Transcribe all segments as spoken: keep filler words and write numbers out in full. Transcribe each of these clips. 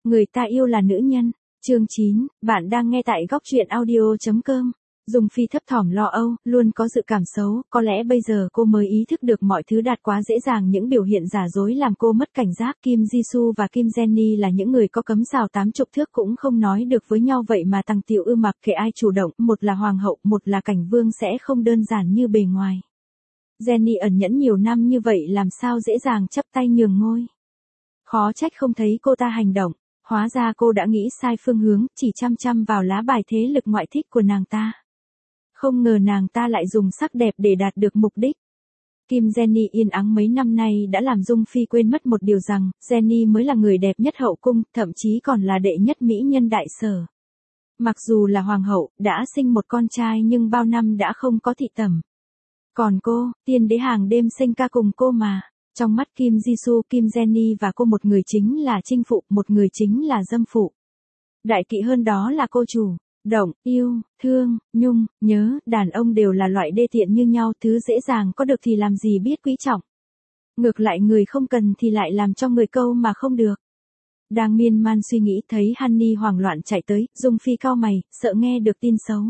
Người ta yêu là nữ nhân. Chương chín, bạn đang nghe tại góc truyện audio chấm com. Dung Phi thấp thỏm lo âu, luôn có dự cảm xấu, có lẽ bây giờ cô mới ý thức được mọi thứ đạt quá dễ dàng, những biểu hiện giả dối làm cô mất cảnh giác. Kim Jisoo và Kim Jennie là những người có cấm sào tám chục thước cũng không nói được với nhau, vậy mà Tằng Tiểu Ư mặc kệ ai chủ động, một là hoàng hậu, một là cảnh vương sẽ không đơn giản như bề ngoài. Jennie ẩn nhẫn nhiều năm như vậy làm sao dễ dàng chấp tay nhường ngôi. Khó trách không thấy cô ta hành động, hóa ra cô đã nghĩ sai phương hướng, chỉ chăm chăm vào lá bài thế lực ngoại thích của nàng ta. Không ngờ nàng ta lại dùng sắc đẹp để đạt được mục đích. Kim Jennie yên ắng mấy năm nay đã làm Dung Phi quên mất một điều rằng, Jennie mới là người đẹp nhất hậu cung, thậm chí còn là đệ nhất mỹ nhân đại sở. Mặc dù là hoàng hậu, đã sinh một con trai nhưng bao năm đã không có thị tẩm. Còn cô, tiên đế hàng đêm sinh ca cùng cô mà. Trong mắt Kim Jisoo, Kim Jennie và cô, một người chính là chinh phụ, một người chính là dâm phụ. Đại kỵ hơn đó là cô chủ. Động, yêu, thương, nhung, nhớ, đàn ông đều là loại đê tiện như nhau, thứ dễ dàng có được thì làm gì biết quý trọng. Ngược lại người không cần thì lại làm cho người câu mà không được. Đang miên man suy nghĩ thấy Honey hoảng loạn chạy tới, Dung Phi cau mày, sợ nghe được tin xấu.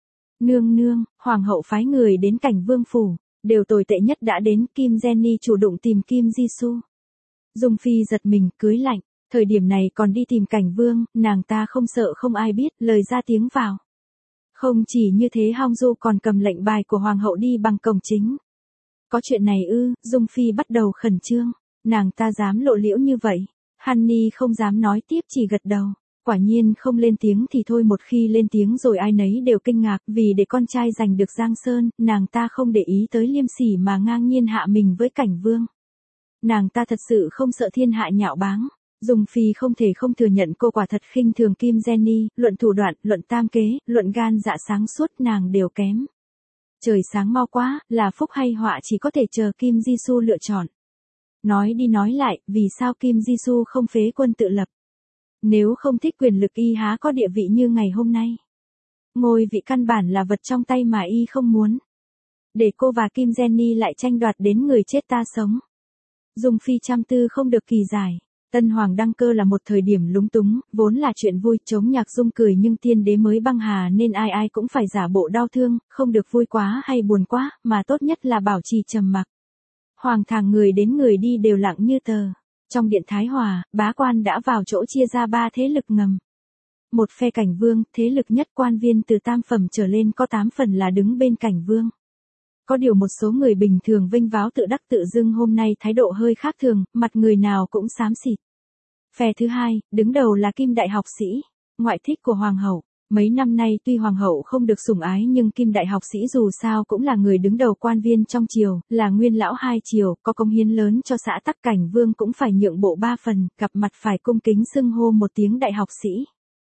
Nương nương, hoàng hậu phái người đến Cảnh Vương phủ, đều tồi tệ nhất đã đến. Kim Jennie chủ động tìm Kim Jisoo. Dung Phi giật mình, cưới lạnh. Thời điểm này còn đi tìm Cảnh Vương, nàng ta không sợ không ai biết, lời ra tiếng vào. Không chỉ như thế, Hong Du còn cầm lệnh bài của hoàng hậu đi bằng cổng chính. Có chuyện này ư? Dung Phi bắt đầu khẩn trương. Nàng ta dám lộ liễu như vậy? Honey không dám nói tiếp, chỉ gật đầu. Quả nhiên không lên tiếng thì thôi, một khi lên tiếng rồi ai nấy đều kinh ngạc, vì để con trai giành được Giang Sơn, nàng ta không để ý tới liêm sỉ mà ngang nhiên hạ mình với Cảnh Vương. Nàng ta thật sự không sợ thiên hạ nhạo báng. Dung Phi không thể không thừa nhận cô quả thật khinh thường Kim Jennie, luận thủ đoạn, luận tam kế, luận gan dạ sáng suốt nàng đều kém. Trời sáng mau quá, là phúc hay họa chỉ có thể chờ Kim Jisoo lựa chọn. Nói đi nói lại, vì sao Kim Jisoo không phế quân tự lập? Nếu không thích quyền lực y há có địa vị như ngày hôm nay. Ngôi vị căn bản là vật trong tay mà y không muốn. Để cô và Kim Jennie lại tranh đoạt đến người chết ta sống. Dung Phi chăm tư không được kỳ giải. Tân hoàng đăng cơ là một thời điểm lúng túng, vốn là chuyện vui, chống nhạc Dung cười nhưng tiên đế mới băng hà nên ai ai cũng phải giả bộ đau thương, không được vui quá hay buồn quá, mà tốt nhất là bảo trì trầm mặc. Hoàng thàng người đến người đi đều lặng như tờ. Trong điện Thái Hòa, bá quan đã vào chỗ chia ra ba thế lực ngầm. Một phe Cảnh Vương, thế lực nhất, quan viên từ tam phẩm trở lên có tám phần là đứng bên Cảnh Vương. Có điều một số người bình thường vênh váo tự đắc tự dưng hôm nay thái độ hơi khác thường, mặt người nào cũng xám xịt. Phe thứ hai, đứng đầu là Kim Đại Học Sĩ, ngoại thích của hoàng hậu. Mấy năm nay tuy hoàng hậu không được sủng ái nhưng Kim Đại Học Sĩ dù sao cũng là người đứng đầu quan viên trong triều, là nguyên lão hai triều, có công hiến lớn cho xã tắc. Cảnh Vương cũng phải nhượng bộ ba phần, gặp mặt phải cung kính xưng hô một tiếng Đại Học Sĩ.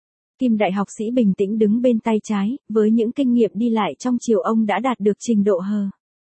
Kim Đại Học Sĩ bình tĩnh đứng bên tay trái, với những kinh nghiệm đi lại trong triều ông đã đạt được trình độ hờ.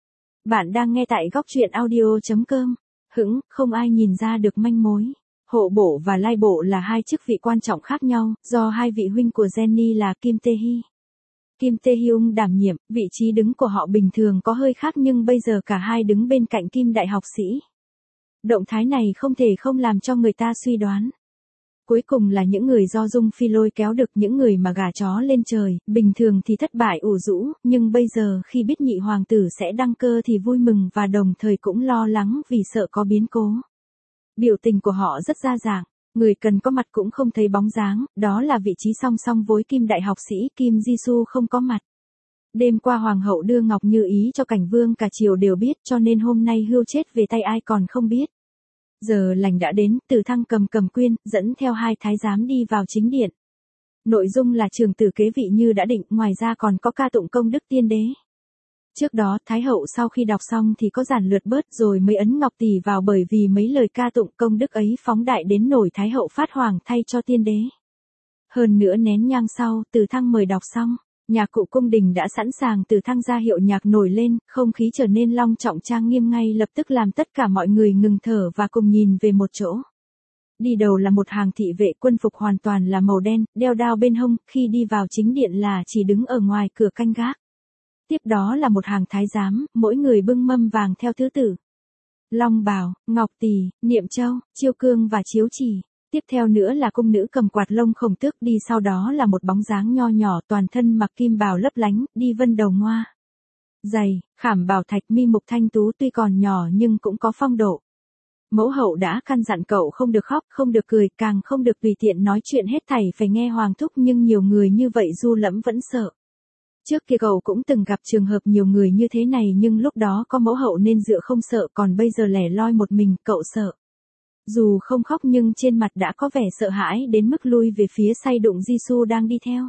Bạn đang nghe tại góc truyện audio chấm com. Hững, không ai nhìn ra được manh mối. Hộ bộ và lai bộ là hai chức vị quan trọng khác nhau, do hai vị huynh của Jennie là Kim Tae Hee, Kim Tae Hyung đảm nhiệm. Vị trí đứng của họ bình thường có hơi khác nhưng bây giờ cả hai đứng bên cạnh Kim Đại Học Sĩ. Động thái này không thể không làm cho người ta suy đoán. Cuối cùng là những người do Dung Phi lôi kéo được, những người mà gà chó lên trời, bình thường thì thất bại ủ rũ, nhưng bây giờ khi biết nhị hoàng tử sẽ đăng cơ thì vui mừng và đồng thời cũng lo lắng vì sợ có biến cố. Biểu tình của họ rất đa dạng, người cần có mặt cũng không thấy bóng dáng, đó là vị trí song song với Kim Đại Học Sĩ. Kim Jisoo không có mặt. Đêm qua hoàng hậu đưa ngọc như ý cho Cảnh Vương, cả triều đều biết, cho nên hôm nay hươu chết về tay ai còn không biết. Giờ lành đã đến, Từ Thăng cầm cầm quyên, dẫn theo hai thái giám đi vào chính điện. Nội dung là trường tử kế vị như đã định, ngoài ra còn có ca tụng công đức tiên đế. Trước đó, Thái hậu sau khi đọc xong thì có giản lượt bớt rồi mới ấn ngọc tỷ vào, bởi vì mấy lời ca tụng công đức ấy phóng đại đến nổi Thái hậu phát hoàng thay cho tiên đế. Hơn nữa nén nhang sau, Từ Thăng mời đọc xong, nhạc cụ cung đình đã sẵn sàng. Từ Thăng ra hiệu nhạc nổi lên, không khí trở nên long trọng trang nghiêm ngay lập tức, làm tất cả mọi người ngừng thở và cùng nhìn về một chỗ. Đi đầu là một hàng thị vệ, quân phục hoàn toàn là màu đen, đeo đao bên hông, khi đi vào chính điện là chỉ đứng ở ngoài cửa canh gác. Tiếp đó là một hàng thái giám, mỗi người bưng mâm vàng theo thứ tự. Long bào, ngọc tỷ, niệm châu, chiêu cương và chiếu chỉ. Tiếp theo nữa là cung nữ cầm quạt lông khổng tước đi, sau đó là một bóng dáng nho nhỏ toàn thân mặc kim bào lấp lánh, đi vân đầu ngoa. Dày, khảm bảo thạch, mi mục thanh tú, tuy còn nhỏ nhưng cũng có phong độ. Mẫu hậu đã căn dặn cậu không được khóc, không được cười, càng không được tùy tiện nói chuyện, hết thảy phải nghe hoàng thúc, nhưng nhiều người như vậy Du Lẫm vẫn sợ. Trước kia cậu cũng từng gặp trường hợp nhiều người như thế này, nhưng lúc đó có mẫu hậu nên dựa không sợ, còn bây giờ lẻ loi một mình, cậu sợ. Dù không khóc nhưng trên mặt đã có vẻ sợ hãi đến mức lui về phía say đụng Jisoo đang đi theo.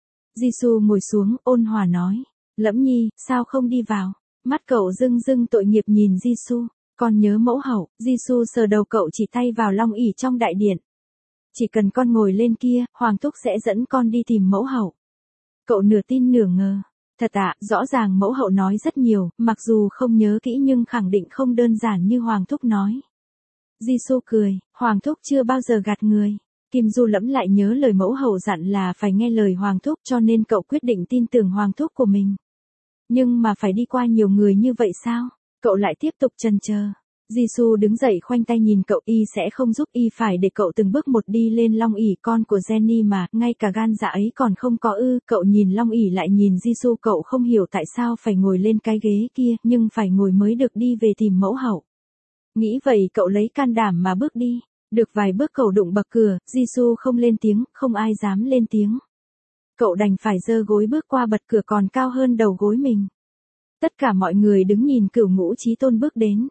Jisoo ngồi xuống, ôn hòa nói, Lẫm nhi, sao không đi vào? Mắt cậu rưng rưng tội nghiệp nhìn Jisoo, con nhớ mẫu hậu. Jisoo sờ đầu cậu, chỉ tay vào long ỷ trong đại điện. Chỉ cần con ngồi lên kia, hoàng thúc sẽ dẫn con đi tìm mẫu hậu. Cậu nửa tin nửa ngờ. Thật ạ, rõ ràng mẫu hậu nói rất nhiều, mặc dù không nhớ kỹ nhưng khẳng định không đơn giản như hoàng thúc nói. Jisoo cười, hoàng thúc chưa bao giờ gạt người. Kim Du Lẫm lại nhớ lời mẫu hậu dặn là phải nghe lời hoàng thúc, cho nên cậu quyết định tin tưởng hoàng thúc của mình. Nhưng mà phải đi qua nhiều người như vậy sao? Cậu lại tiếp tục chần chờ. Jisoo đứng dậy khoanh tay nhìn cậu, y sẽ không giúp, y phải để cậu từng bước một đi lên long ỷ, con của Jenny mà, ngay cả gan dạ ấy còn không có ư. Cậu nhìn long ỷ lại nhìn Jisoo, cậu không hiểu tại sao phải ngồi lên cái ghế kia, nhưng phải ngồi mới được đi về tìm mẫu hậu. Nghĩ vậy cậu lấy can đảm mà bước đi. Được vài bước cậu đụng bậc cửa, Jisoo không lên tiếng, không ai dám lên tiếng. Cậu đành phải giơ gối bước qua bậc cửa còn cao hơn đầu gối mình. Tất cả mọi người đứng nhìn Cửu Ngũ Chí Tôn bước đến.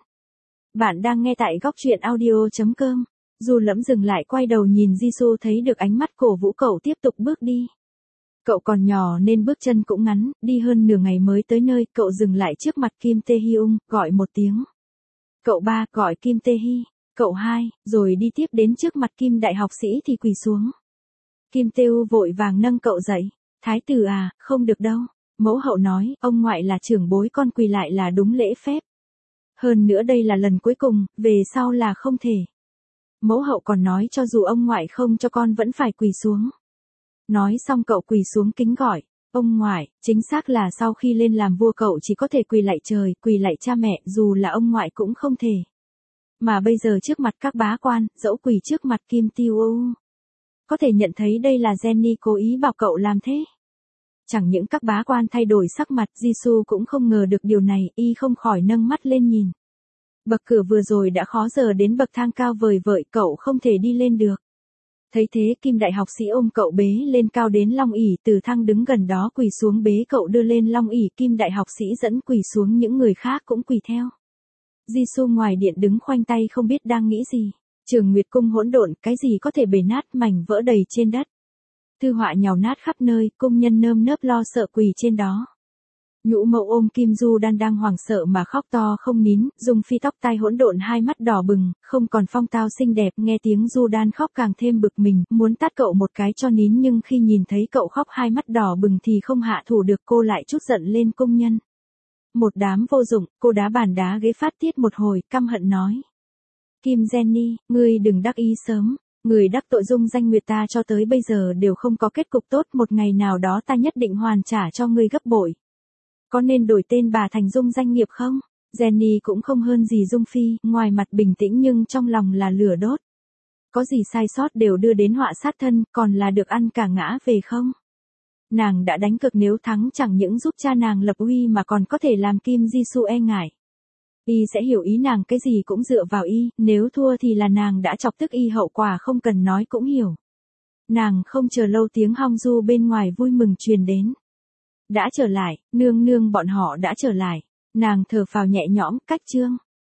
Bạn đang nghe tại góc truyện audio chấm com. Du Lẫm dừng lại, quay đầu nhìn Jisoo, thấy được ánh mắt cổ vũ cậu tiếp tục bước đi. Cậu còn nhỏ nên bước chân cũng ngắn, đi hơn nửa ngày mới tới nơi, cậu dừng lại trước mặt Kim Tae Hyung, gọi một tiếng. Cậu ba, gọi Kim Tae Hy. Cậu hai, rồi đi tiếp đến trước mặt Kim đại học sĩ thì quỳ xuống. Kim Tae Hu vội vàng nâng cậu dậy. Thái tử à, không được đâu. Mẫu hậu nói, ông ngoại là trưởng bối, con quỳ lại là đúng lễ phép. Hơn nữa đây là lần cuối cùng, về sau là không thể. Mẫu hậu còn nói cho dù ông ngoại không cho con vẫn phải quỳ xuống. Nói xong cậu quỳ xuống kính gọi, ông ngoại, chính xác là sau khi lên làm vua cậu chỉ có thể quỳ lạy trời, quỳ lạy cha mẹ, dù là ông ngoại cũng không thể. Mà bây giờ trước mặt các bá quan, dẫu quỳ trước mặt Kim Tae Hu. Có thể nhận thấy đây là Jenny cố ý bảo cậu làm thế. Chẳng những các bá quan thay đổi sắc mặt, Jisoo cũng không ngờ được điều này, y không khỏi nâng mắt lên nhìn. Bậc cửa vừa rồi đã khó, giờ đến bậc thang cao vời vợi, cậu không thể đi lên được. Thấy thế Kim đại học sĩ ôm cậu bế lên cao đến long ỷ, từ thang đứng gần đó quỳ xuống bế cậu đưa lên long ỷ, Kim đại học sĩ dẫn quỳ xuống, những người khác cũng quỳ theo. Jisoo ngoài điện đứng khoanh tay không biết đang nghĩ gì. Trường Nguyệt cung hỗn độn, cái gì có thể bể nát, mảnh vỡ đầy trên đất. Thư họa nhào nát khắp nơi, cung nhân nơm nớp lo sợ quỳ trên đó. Nhũ mẫu ôm Kim Du Đan đang hoảng sợ mà khóc to không nín, Dung Phi tóc tai hỗn độn, hai mắt đỏ bừng, không còn phong tao xinh đẹp, nghe tiếng Du Đan khóc càng thêm bực mình, muốn tát cậu một cái cho nín, nhưng khi nhìn thấy cậu khóc hai mắt đỏ bừng thì không hạ thủ được, cô lại trút giận lên cung nhân. Một đám vô dụng, cô đá bàn đá ghế phát tiết một hồi, căm hận nói. Kim Jenny, ngươi đừng đắc ý sớm, người đắc tội Dung Danh Nguyệt ta cho tới bây giờ đều không có kết cục tốt, một ngày nào đó ta nhất định hoàn trả cho ngươi gấp bội. Có nên đổi tên bà thành Dung Danh Nghiệp không? Jenny cũng không hơn gì Dung Phi, ngoài mặt bình tĩnh nhưng trong lòng là lửa đốt. Có gì sai sót đều đưa đến họa sát thân, còn là được ăn cả ngã về không? Nàng đã đánh cược nếu thắng chẳng những giúp cha nàng lập uy mà còn có thể làm Kim Jisoo e ngại. Y sẽ hiểu ý nàng, cái gì cũng dựa vào y, nếu thua thì là nàng đã chọc tức y, hậu quả không cần nói cũng hiểu. Nàng không chờ lâu, tiếng hong du bên ngoài vui mừng truyền đến. Đã trở lại, nương nương bọn họ đã trở lại. Nàng thở phào nhẹ nhõm, cách chương.